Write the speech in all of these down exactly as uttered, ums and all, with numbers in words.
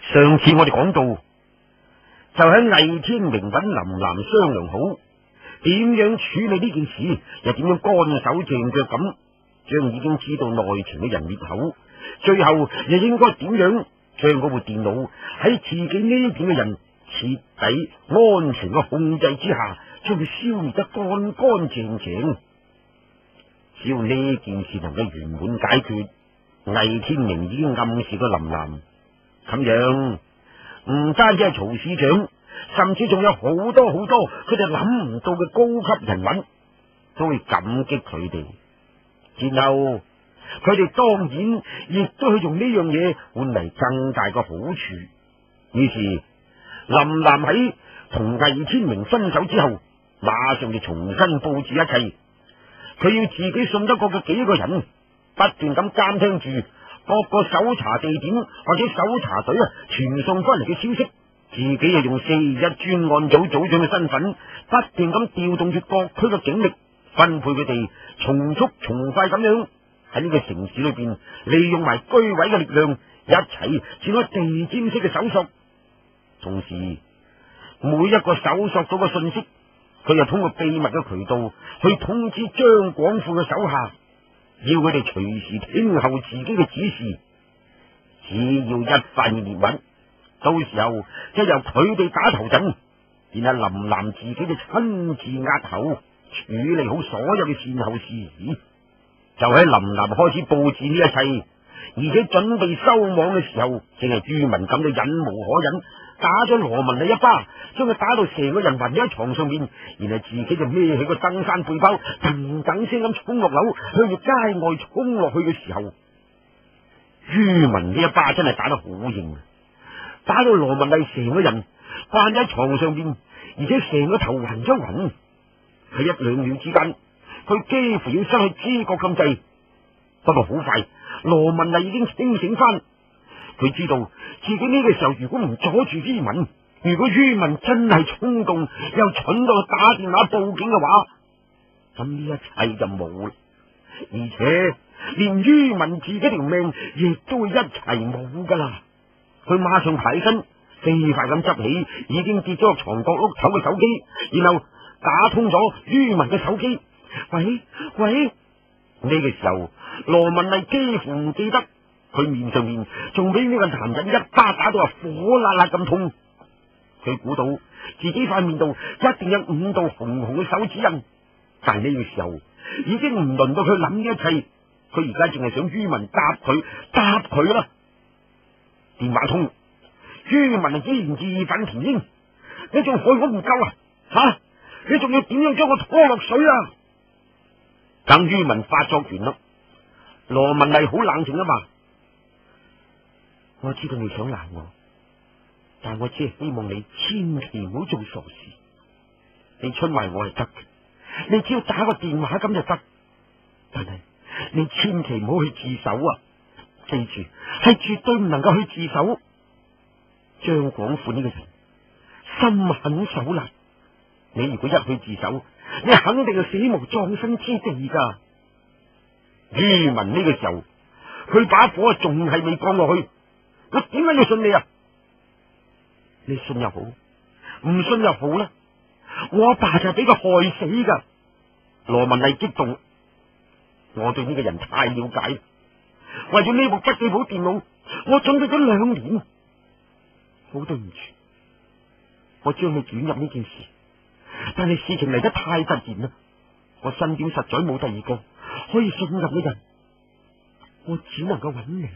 上次我哋講到，就喺魏天明揾林南商量好點樣處理呢件事，又點樣乾手淨腳咁將已經知道內情嘅人滅口，最後又應該點樣將嗰部電腦喺自己呢邊嘅人徹底安全嘅控制之下，將佢消滅得乾乾淨淨。只要呢件事能夠圓滿解決，魏天明已經暗示過林南，咁樣唔單止係曹市長，甚至仲有好多好多佢哋諗唔到嘅高級人物都會感激佢哋，然後佢哋當然亦都會用呢樣嘢換嚟更大嘅好處。於是林南喺同魏天明分手之後，馬上就重新布置一切。佢要自己信得過嘅幾個人，不斷咁監聽住各個搜查地點或者搜查隊啊傳送翻嚟嘅消息，自己又用四二一專案組組長嘅身份，不斷咁調動住各區嘅警力，分配佢哋從速從快咁樣喺呢個城市裏邊，利用埋居委嘅力量，一齊展開地毯式嘅搜索。同時，每一個搜索到嘅信息，佢又通過秘密嘅渠道去通知張廣富嘅手下，要佢哋隨時聽候自己嘅指示。只要一發現獵物，到時候就由佢哋打頭陣，然後林南自己就親自押後，處理好所有嘅善後事宜。就喺林南開始布置呢一切，而且準備收網嘅時候，正係于文感到忍無可忍，打咗羅文麗一巴，將佢打到成個人暈喺床上面，然後自己就孭起個登山背包，噔噔聲咁衝落樓，向住街外衝落去嘅時候，于文呢一巴真係打得好型，打到羅文麗成個人瞓喺床上面，而且成個頭暈咗暈。喺一兩秒之間，佢幾乎要失去知覺咁滯。不過好快，羅文麗已經清醒翻。佢知道自己呢個時候如果唔阻住于文，如果于文真係衝動又蠢到去打電話報警嘅話，咁呢一切就冇啦。而且連于文自己條命亦都會一齊冇噶啦。佢馬上爬起身，飛快咁執起已經跌咗落床角碌頭嘅手機，然後打通咗于文嘅手機。喂喂，呢個時候羅文麗幾乎唔記得佢面上面仲俾呢個男人一巴打到啊火辣辣咁痛。佢估到自己塊面度一定有五道紅紅嘅手指印，但係呢個時候已經唔輪到佢諗呢一切，佢而家淨係想于文答佢答佢啦。電話通，于文依然義憤填膺，你仲害我唔夠啊吓？你仲要點樣將我拖落水啊？等于文發作完啦，羅文麗好冷靜啊嘛。我知道你想鬧我，但我只係希望你千祈唔好做傻事。你出賣我係得嘅，你只要打個電話咁就得，但係你千祈唔好去自首啊！記住，係絕對唔能夠去自首。張廣富呢個人心狠手辣，你如果一去自首，你肯定係死無葬身之地噶。于文呢個時候，佢把火仲係未降落去，我點解要信你啊？你信又好，唔信又好啦。我阿爸就係俾佢害死噶。羅文麗激動，我對呢個人太了解，為咗呢部筆記簿電腦，我準備咗兩年。好對唔住，我將你捲入呢件事，但係事情嚟得太突然啦，我身邊實在冇第二個可以信任嘅人，我只能夠揾你。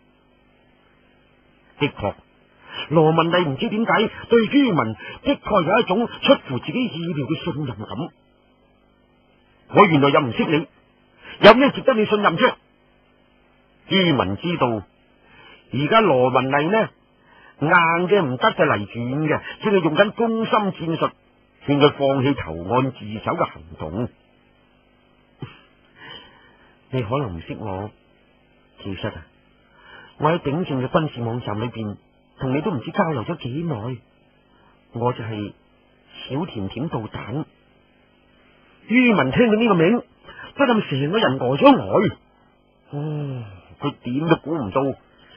的確，羅文麗唔知點解對于文的確有一種出乎自己意料嘅信任感。我原來又唔識你，有咩值得你信任啫？于文知道而家羅文麗呢，硬嘅唔得就嚟軟嘅，正係用緊攻心戰術，勸佢放棄投案自首嘅行動。你可能唔識我，其實啊，我喺鼎盛嘅軍事網站裏邊同你都唔知交流咗幾耐。我就係小甜甜導彈。于文聽到呢個名，不禁成個人呆咗呆。哦，佢點都估唔到，呢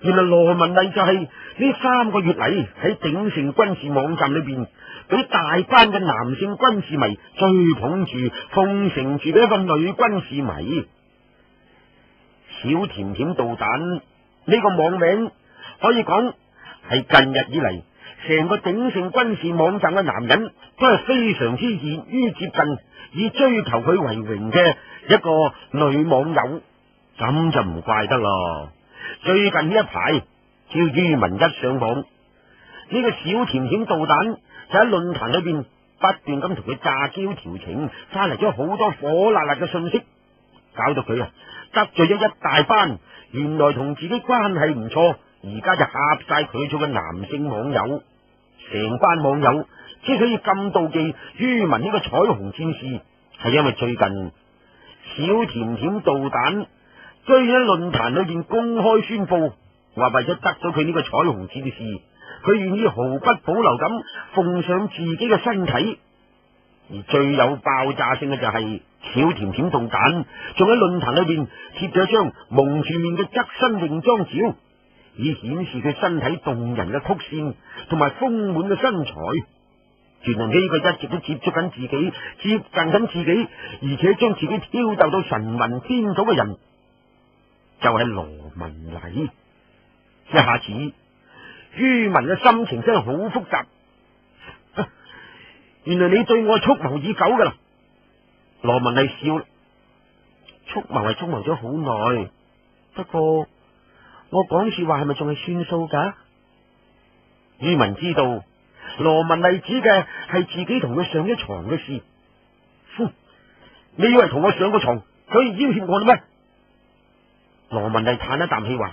原來羅文麗就係呢三個月嚟喺鼎盛軍事網站裏邊，俾大班嘅男性軍事迷追捧住、奉承住嘅一個女軍事迷。小甜甜導彈呢個網名可以講係近日以嚟成個鼎盛軍事網站嘅男人都係非常之熱於接近，以追求佢為榮嘅一個女網友，咁就唔怪得咯。最近呢一排，只要于文一上網，呢、這個小甜甜導彈就喺論壇裏邊不斷咁同佢詐嬌調情，翻嚟咗好多火辣辣嘅信息，搞到佢啊得罪咗一大班原來同自己關係唔錯，而家就呷晒佢做嘅男性網友。成班網友之所以咁妒忌于文呢個彩虹戰士，係因為最近小甜甜導彈居然喺論壇裏邊公開宣布，話為咗得咗佢呢個彩虹戰士，佢願意毫不保留咁奉上自己嘅身體。而最有爆炸性嘅就係小甜甜導彈仲喺論壇裏邊貼咗一張蒙住面嘅側身泳裝照，以顯示佢身體動人嘅曲線同埋豐滿嘅身材。原來呢個一直都接觸緊自己、接近緊自己，而且將自己挑逗到神魂顛倒嘅人，就係羅文麗。一下子，于文嘅心情真係好複雜。啊，原來你對我蓄謀已久噶啦。羅文麗笑，蓄謀係蓄謀咗好耐，不過我講說話係咪仲係算數噶？于文知道羅文麗指嘅係自己同佢上咗床嘅事。哼，你以為同我上過床可以要挾我啦咩？羅文麗嘆一啖氣話：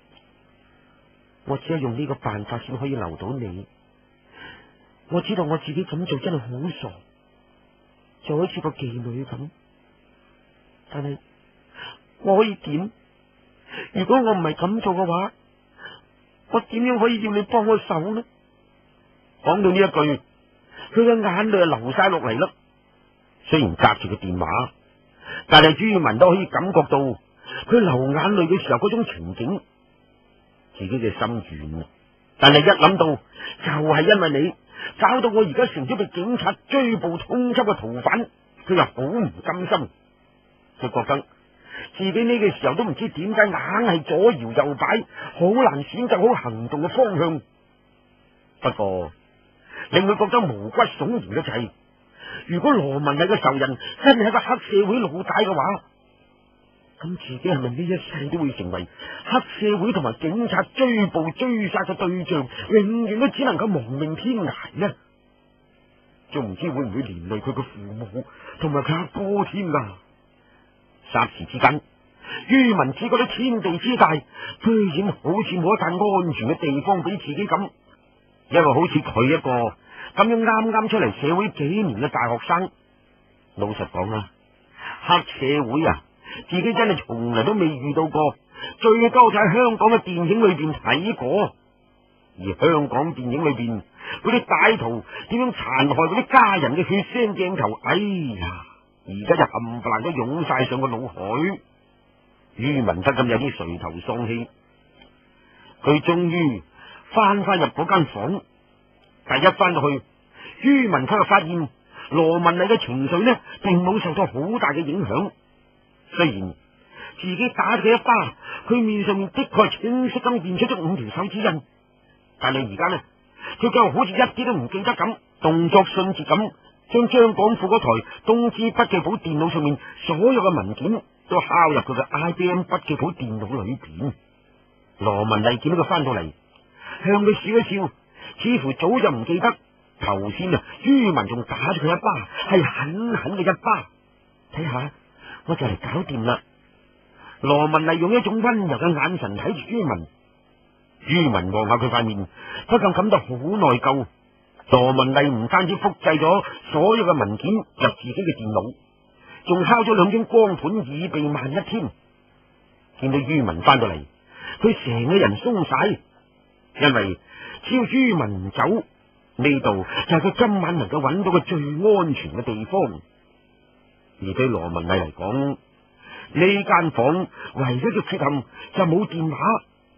我只係用呢個辦法先可以留到你。我知道我自己咁做真係好傻，就好似個妓女咁。但係我可以點？如果我唔係咁做嘅話，我點樣可以要你幫我手呢？講到呢一句，佢嘅眼淚就流晒落嚟啦。雖然隔住個電話，但係于文都可以感覺到佢流眼淚嘅時候嗰種情景，自己嘅心軟。但係一諗到就係因為你搞到我而家成咗被警察追捕通緝嘅逃犯，佢又好唔甘心。佢覺得自己呢個時候都唔知點解硬係左搖右擺，好難選擇好行動嘅方向。不過令佢覺得毛骨悚然嘅就係，如果羅文麗嘅仇人真係一個黑社會老大嘅話，咁自己係咪呢一世都會成為黑社會同埋警察追捕追殺嘅對象，永遠都只能夠亡命天涯呢？仲唔知會唔會連累佢嘅父母同埋佢阿哥添噶？霎時之間，于文只覺得天地之大，居然好似冇一笪安全嘅地方俾自己咁。因為好似佢一個咁樣啱啱出嚟社會幾年嘅大學生，老實講啦，黑社會啊，自己真係從來都未遇到過，最多就喺香港嘅電影裏邊睇過。而香港電影裏邊嗰啲歹徒點樣殘害嗰啲家人嘅血腥鏡頭，哎呀，而家就冚唪唥都湧晒上個腦海。于文德咁有啲垂頭喪氣，佢終於翻翻入嗰間房，但一翻到去，于文佢就發現羅文麗嘅情緒呢，並冇受到好大嘅影響。雖然自己打佢一巴，佢面上面的確係清晰咁現出咗五條手指印，但係而家呢，佢就好似一啲都唔記得咁，動作迅捷咁，將張廣富嗰台東芝筆記簿電腦上面所有嘅文件都拷入佢嘅 I B M 筆記簿電腦裏邊。羅文麗見到佢翻到嚟，向佢笑一笑，似乎早就唔記得頭先啊，于文仲打咗佢一巴，係狠狠嘅一巴。睇下，我就嚟搞掂啦。羅文麗用一種溫柔嘅眼神睇住于文，于文望下佢塊面，不禁感到好內疚。羅文麗唔單止複製咗所有嘅文件入自己嘅電腦，仲敲咗兩張光盤以備萬一添。見到于文翻到嚟，佢成個人鬆晒，因為只要于文唔走，呢度就係佢今晚能夠揾到嘅最安全嘅地方。而對羅文麗嚟講，呢間房唯一嘅缺陷就冇電話，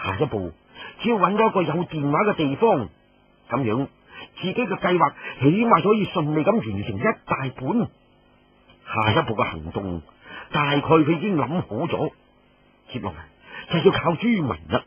下一步只要揾到一個有電話嘅地方，咁樣自己嘅計劃起碼可以順利咁完成一大半。下一步嘅行動大概佢已經諗好咗，接落嚟就要靠于文啦。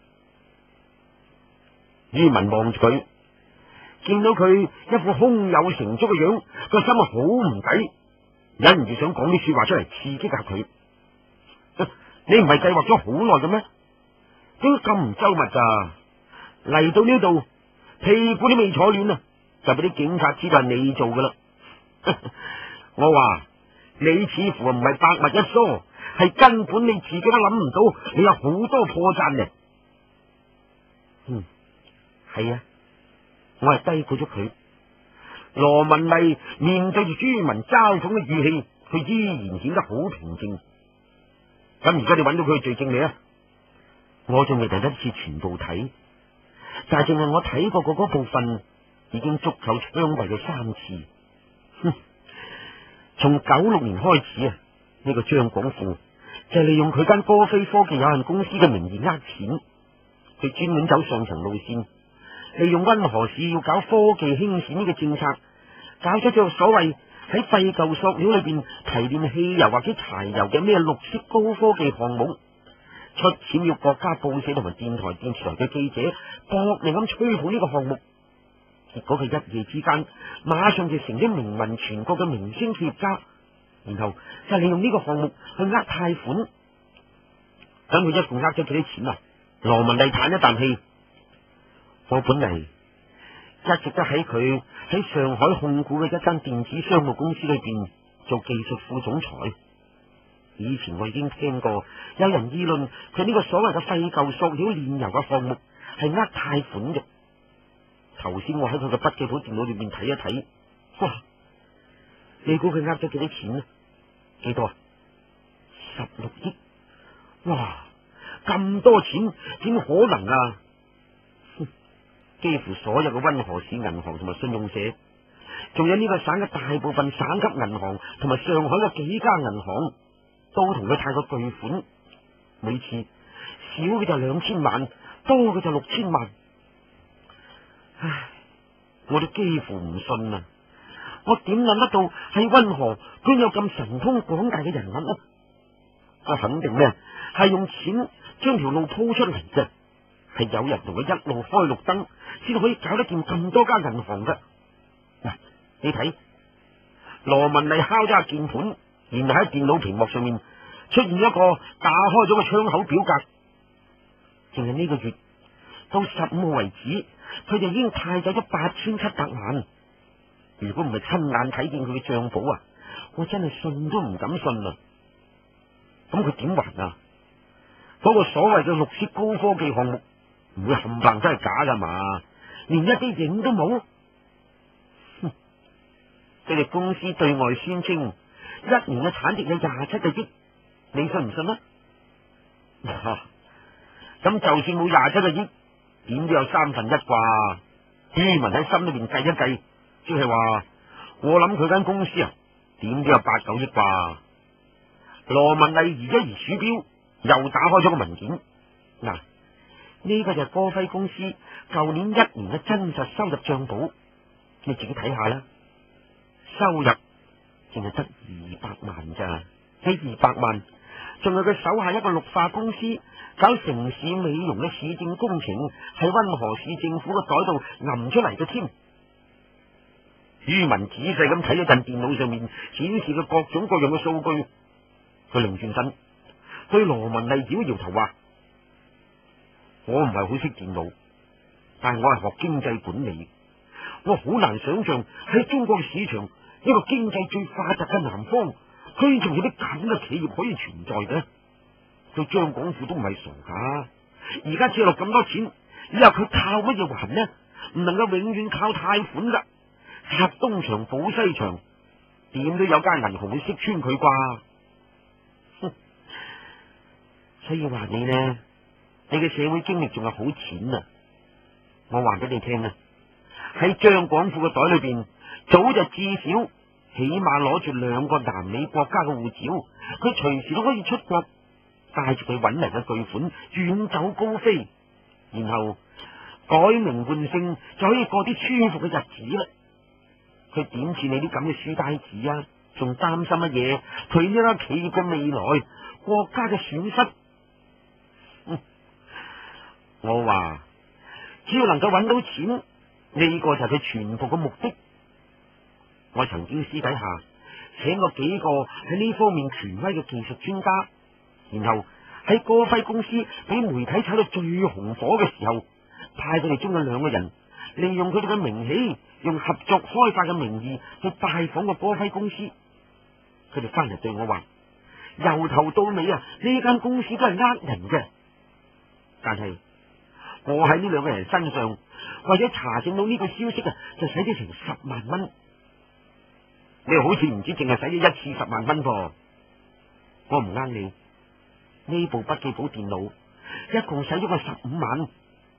于文望住佢，見到佢一副胸有成竹嘅樣，個心好唔抵，忍唔住想講啲說話出嚟刺激下佢。你唔係計劃咗好耐嘅咩？點解咁唔周密咋？嚟到呢度屁股都未坐暖啊，就俾啲警察知道係你做噶啦。我話你似乎唔係百密一疏，係根本你自己都諗唔到，你有好多破綻嘅。嗯，係啊，我係低估咗佢。羅文麗面對住于文嘲諷嘅語氣，佢依然顯得好平靜。咁而家你揾到佢嘅罪證未啊？我仲未第一次全部睇，但係淨係我睇過嗰部分，已經足夠槍斃佢三次。哼！從九六年開始啊，呢、這個張廣富就係利用佢間歌飛科技有限公司嘅名義呃錢，佢專門走上層路線，利用溫河市要搞科技興選呢個政策，搞出咗所謂喺廢舊塑料裏邊提煉汽油或者柴油嘅咩綠色高科技項目，出錢要國家報社同埋電台電視台嘅記者搏命咁吹捧呢個項目，結果佢一夜之間馬上就成咗名聞全國嘅明星企業家，然後就利用呢個項目去呃貸款。咁佢一共呃咗幾多錢啊？羅文麗嘆一啖氣，我本嚟一直都喺佢喺上海控股嘅一間電子商務公司裏邊做技術副總裁。以前我已經聽過有人議論佢呢個所謂嘅廢舊塑料煉油嘅項目係呃貸款嘅。頭先我喺佢嘅筆記簿電腦裏面睇一睇，哇！你估佢呃咗幾多錢呢？幾多啊？十六億！哇！咁多錢點可能啊？幾乎所有嘅溫河市銀行同埋信用社，仲有呢個省嘅大部分省級銀行同埋上海嘅幾家銀行，都同佢貸過巨款，每次少嘅就兩千萬，多嘅就六千萬。唉，我都幾乎唔信啊！我點諗得到喺溫河居然有咁神通廣大嘅人物呢？我肯定呢係用錢將條路鋪出嚟嘅，係有人同佢一路開綠燈，先可以搞得掂咁多間銀行噶。嗱，你睇，羅文麗敲咗下鍵盤，然後喺電腦屏幕上面出現一個打開咗個窗口表格，淨係呢個月到十五號為止，佢就已經貸走咗八千七百萬。如果唔係親眼睇見佢嘅賬簿啊，我真係信都唔敢信啊！咁佢點還啊？嗰、那個所謂嘅綠色高科技項目唔會冚唪唥真係假噶嘛？連一啲影都冇。哼！佢哋公司對外宣稱一年嘅產值有廿七個億，你信唔信啊？咁就算冇廿七個億，點都有三分一啩？于文喺心裏邊計一計，即係話我諗佢間公司啊，點都有八九億啩？羅文麗移一移鼠標，又打開咗個文件。嗱，呢個就係歌輝公司舊年一年嘅真實收入賬簿，你自己睇下啦。收入淨係得二百萬咋？呢二百萬仲係佢手下一個綠化公司搞城市美容嘅市政工程，喺溫河市政府嘅袋度揞出嚟嘅添。于文仔細咁睇咗陣電腦上面顯示嘅各種各樣嘅數據，佢擰轉身對羅文麗搖搖頭話：我唔係好識電腦，但係我係學經濟管理，我好難想象喺中國市場一個經濟最發達嘅南方，居然仲有啲咁嘅企業可以存在嘅。佢張廣富都唔係傻噶，而家借落咁多錢，你話佢靠乜嘢還呢？唔能夠永遠靠貸款噶，拆東牆補西牆，點都有間銀行會識穿佢啩？所以話你呢，你嘅社會經歷仲係好淺啊！我話俾你聽啊，喺張廣富嘅袋裏邊，早就至少起碼攞住兩個南美國家嘅護照，佢隨時都可以出國，帶住佢搵嚟嘅巨款遠走高飛， 然後改名換姓就可以過啲舒服嘅日子啦。佢點似你啲咁嘅書呆子啊？仲擔心乜嘢？佢呢間企業嘅未來，國家嘅損失。嗯，我話只要能夠揾到錢，呢個就係佢全部嘅目的。我曾經私底下請過幾個喺呢方面權威嘅技術專家，然後喺歌輝公司俾媒體炒到最紅火嘅時候，派佢哋中嘅兩個人，利用佢哋嘅名氣，用合作開發嘅名義去拜訪個歌輝公司。佢哋翻嚟對我話，由頭到尾啊，呢間公司都係呃人嘅。但係我喺呢兩個人身上，為咗查證到呢個消息啊，就使咗成十萬蚊。你好似唔知淨係使咗一次十萬蚊噃。我唔呃你，呢部筆記簿電腦一共使咗個十五萬。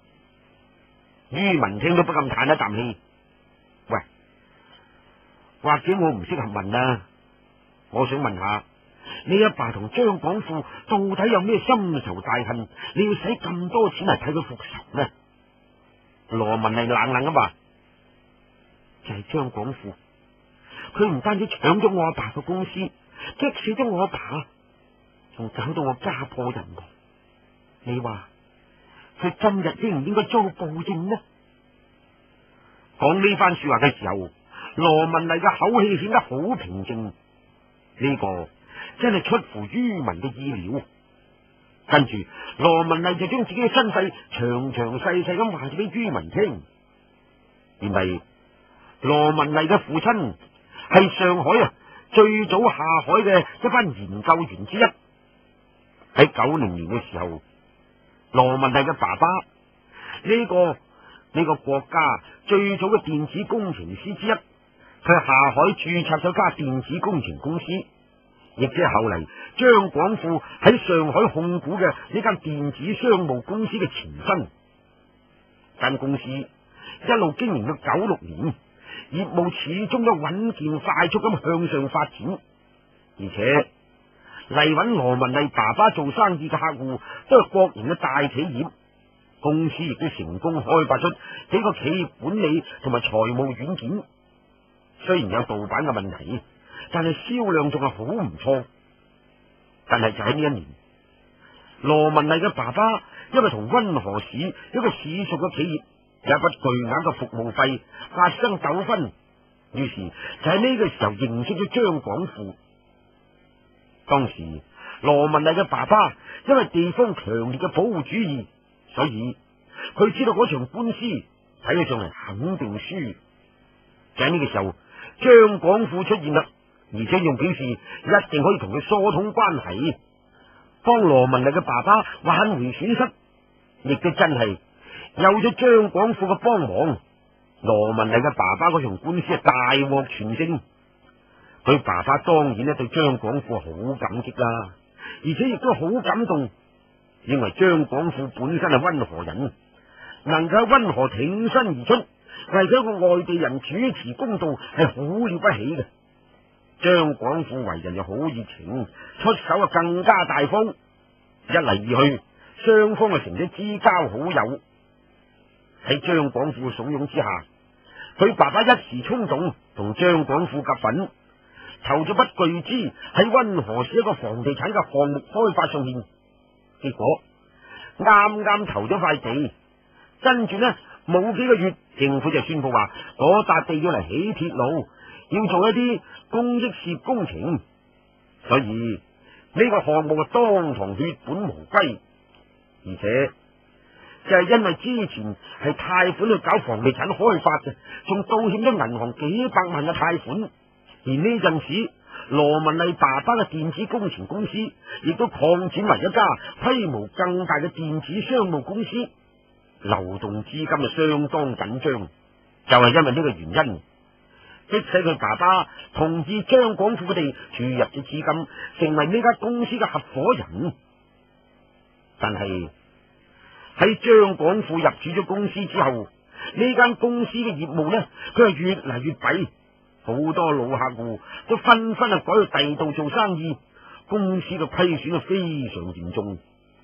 于文聽都不禁嘆一啖氣。喂，或者我唔適合問啊？我想問下，你阿爸同張廣富到底有咩深仇大恨？你要使咁多錢嚟睇佢復仇呢？羅文麗冷冷咁話，就係張廣富，佢唔單止搶咗我阿爸個公司，激死咗我阿爸，仲搞到我家破人亡。你話佢今日應唔應該遭報應呢？講呢番說話嘅時候，羅文麗嘅口氣顯得好平靜。呢個真係出乎于文嘅意料。跟住羅文麗就將自己嘅身世詳詳細細咁話咗俾于文聽。原嚟羅文麗嘅父親係上海啊最早下海嘅一班研究員之一。喺九零年嘅時候，羅文麗嘅爸爸呢個呢個國家最早嘅電子工程師之一，佢下海註冊咗家電子工程公司，亦即係後嚟張廣富喺上海控股嘅呢間電子商務公司嘅前身。間公司一路經營到九六年，業務始終都穩健快速咁向上發展，而且嚟揾羅文麗爸爸做生意嘅客戶都係國營嘅大企業，公司亦都成功開發出幾個企業管理同埋財務軟件。雖然有盜版嘅問題，但係銷量仲係好唔錯。但係就喺呢一年，羅文麗嘅爸爸因為同溫河市一個市屬嘅企業有一筆巨額嘅服務費發生糾紛，於是就喺呢個時候認識咗張廣富。當時羅文麗嘅爸爸因為地方強烈嘅保護主義，所以佢知道嗰場官司睇起上嚟肯定輸。就喺呢個時候，張廣富出現啦，而且仲表示一定可以同佢疏通關係，幫羅文麗嘅爸爸挽回損失。亦都真係有咗張廣富嘅幫忙，羅文麗嘅爸爸嗰場官司係大獲全勝。佢爸爸當然咧對張廣富好感激啦，而且亦都好感動，認為張廣富本身係溫河人，能夠喺溫河挺身而出，為咗一個外地人主持公道係好了不起嘅。張廣富為人又好熱情，出手啊更加大方，一嚟二去，雙方啊成咗知交好友。喺張廣富慫恿之下，佢爸爸一時衝動，同張廣富夾份，籌咗筆巨資喺溫河市一個房地產嘅項目開發上面。結果啱啱籌咗塊地，跟住呢冇幾個月，政府就宣布話嗰笪地要嚟起鐵路，要做一啲公益事業工程，所以呢個項目啊當堂血本無歸。而且就係因為之前係貸款去搞房地產開發嘅，仲倒欠咗銀行幾百萬嘅貸款。而呢陣時，羅文麗爸爸嘅電子工程公司亦都擴展為一家規模更大嘅電子商務公司，流動資金就相當緊張。就係因為呢個原因，迫使佢爸爸同意張廣富佢哋注入嘅資金，成為呢間公司嘅合夥人。但係喺張廣富入主咗公司之後，呢間公司嘅業務呢，佢係越嚟越弊，好多老客戶都紛紛啊改去第二度做生意，公司嘅虧損係非常嚴重。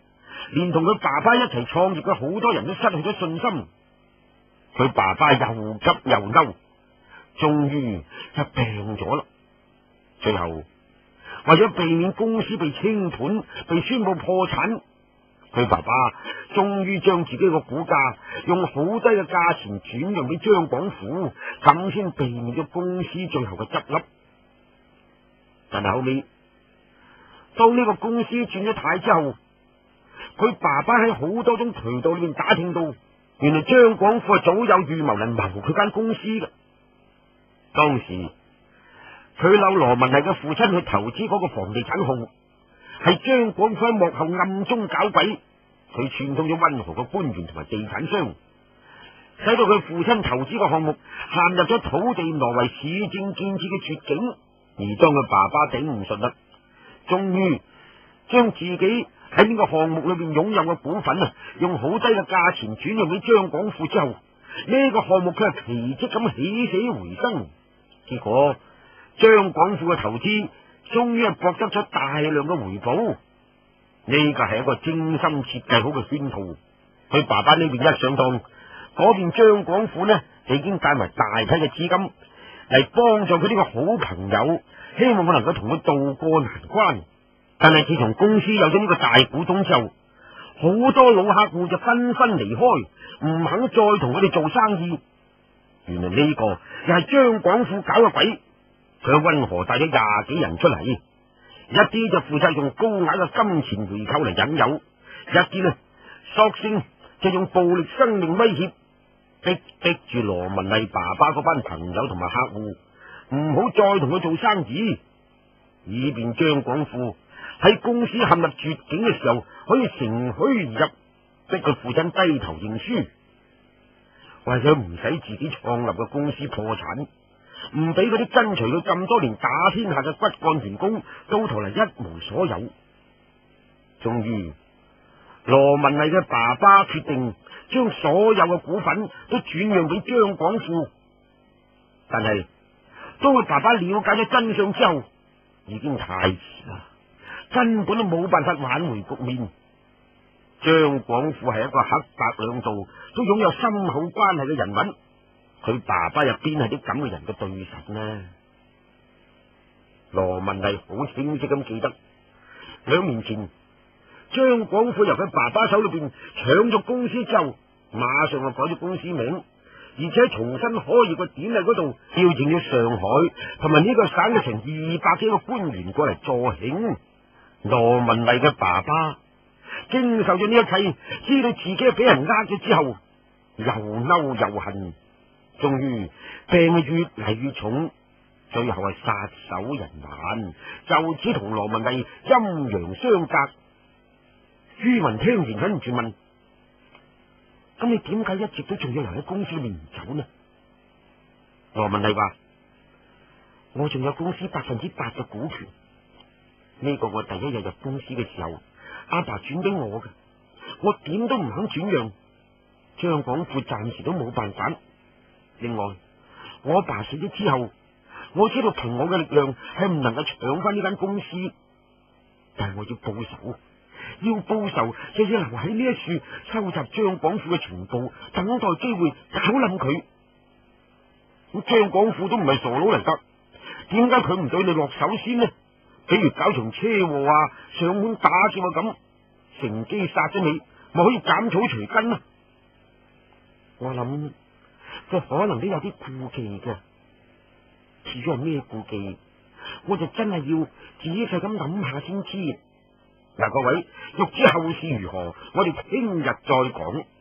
連同佢爸爸一齊創業嘅好多人都失去咗信心。佢爸爸又急又嬲，終於就病咗啦。最後為咗避免公司被清盤、被宣布破產，佢爸爸終於將自己個股價用好低嘅價錢轉讓俾張廣富，咁先避免咗公司最後嘅執笠。但係後尾，當呢個公司轉咗軚之後，佢爸爸喺好多種渠道裏面打聽到，原來張廣富係早有預謀嚟謀佢間公司嘅。當時佢溜羅文麗嘅父親去投資嗰個房地產項目，係張廣富喺幕後暗中搞鬼，佢串通咗溫和嘅官員同埋地產商，使到佢父親投資嘅項目陷入咗土地挪為市政建設嘅絕境。而當佢爸爸頂唔順啦，終於將自己喺呢個項目裏邊擁有嘅股份啊，用好低嘅價錢轉讓俾張廣富之後，呢、這個項目佢係奇蹟咁起死回生。結果張廣富嘅投資終於係博得咗大量嘅回報。呢個係一個精心設計好嘅圈套。佢爸爸呢邊一上當，嗰邊張廣富呢已經帶埋大批嘅資金嚟幫助佢呢個好朋友，希望佢能夠同佢渡過難關。但係自從公司有咗呢個大股東之後，好多老客戶就紛紛離開，唔肯再同佢哋做生意。原來呢個又係張廣富搞嘅鬼。佢喺溫和帶咗廿幾人出嚟，一啲就負責用高額嘅金錢回扣嚟引誘，一啲呢索性就用暴力生命威脅，逼逼住羅文麗爸爸嗰班朋友同埋客戶唔好再同佢做生意，以便張廣富喺公司陷入絕境嘅時候可以乘虛而入，逼佢父親低頭認輸。為咗唔使自己創立嘅公司破產，唔俾嗰啲跟隨佢咁多年打天下嘅骨幹員工到頭嚟一無所有。終於羅文麗嘅爸爸決定將所有嘅股份都轉讓俾張廣富，但係當佢爸爸了解咗真相之後，已經太遲啦，根本都冇辦法挽回局面。張廣富係一個黑白兩道都擁有深厚關係嘅人物，佢爸爸入邊係啲咁嘅人嘅對手呢？羅文麗好清晰咁記得，兩年前張廣富由佢爸爸手裏邊搶咗公司之後，馬上就改咗公司名，而且重新開業嘅典禮嗰度邀請咗上海同埋呢個省嘅成二百幾個官員過嚟助慶。羅文麗嘅爸爸經受咗呢一切，知道自己係俾人呃咗之後，又嬲又恨，終於病越嚟越重，最後係撒手人寰，就此同羅文麗陰陽相隔。于雲聽完忍唔住問：咁你點解一直都仲要留喺公司裏面唔走呢？羅文麗話：我仲有公司百分之八嘅股權，呢個我第一日入公司嘅時候阿爸轉俾我嘅，我點都唔肯轉讓。張廣富暫時都冇辦法。另外，我阿爸死咗之後，我知道憑我嘅力量係唔能夠搶翻呢間公司，但係我要報仇，要報仇就要留喺呢一處收集張廣富嘅情報，等待機會搞冧佢。咁張廣富都唔係傻佬嚟噶，點解佢唔對你落手先呢？比如搞場車禍啊、上門打劫啊咁，乘機殺咗你，咪可以斬草除根啊！我諗佢可能都有啲顧忌嘅，至於係咩顧忌，我就真係要仔細咁諗下先知。嗱，各位欲知後事如何，我哋聽日再講。